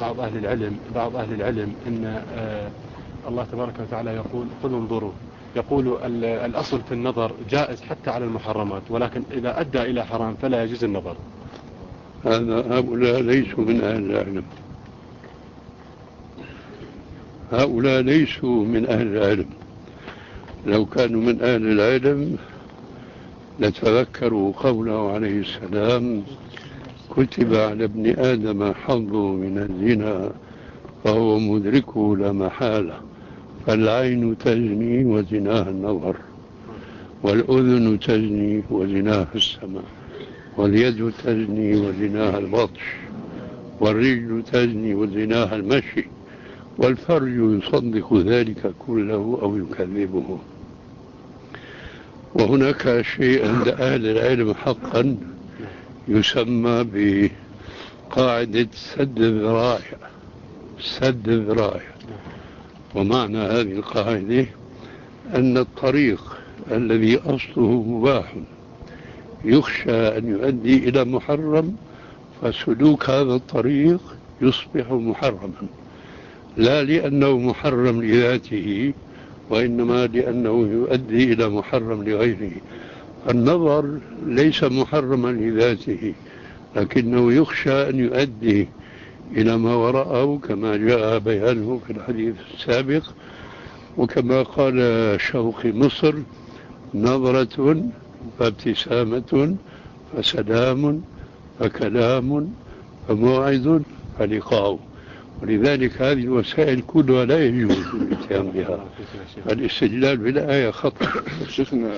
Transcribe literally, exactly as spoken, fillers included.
بعض أهل العلم بعض أهل العلم أن الله تبارك وتعالى يقول قل انظروا، يقول الأصل في النظر جائز حتى على المحرمات، ولكن إذا أدى إلى حرام فلا يجوز النظر. هذا هؤلاء ليسوا من أهل العلم، هؤلاء ليسوا من أهل العلم. لو كانوا من أهل العلم لتذكروا قوله عليه السلام: كتب على ابن آدم حظه من الزنا فهو مدركه لا محالة، فالعين تزني وزناها النظر، والأذن تزني وزناها السمع، واليد تزني وزناها البطش، والرجل تزني وزناها المشي، والفرج يصدق ذلك كله أو يكذبه. وهناك شيء عند أهل العلم حقا يسمى بقاعدة سد الذرائع. سد الذرائع، ومعنى هذه القاعدة أن الطريق الذي أصله مباح يخشى أن يؤدي إلى محرم، فسلوك هذا الطريق يصبح محرما، لا لأنه محرم لذاته، وإنما لأنه يؤدي إلى محرم لغيره. النظر ليس محرما لذاته، لكنه يخشى أن يؤدي إلى ما وراءه، كما جاء بيانه في الحديث السابق. وكما قال شوقي مصر: نظرة فابتسامة فسلام فكلام فموعد فلقاء. ولذلك هذه الوسائل كلها لا يجوز الاتيان بها. الاستدلال بالآية خطأ.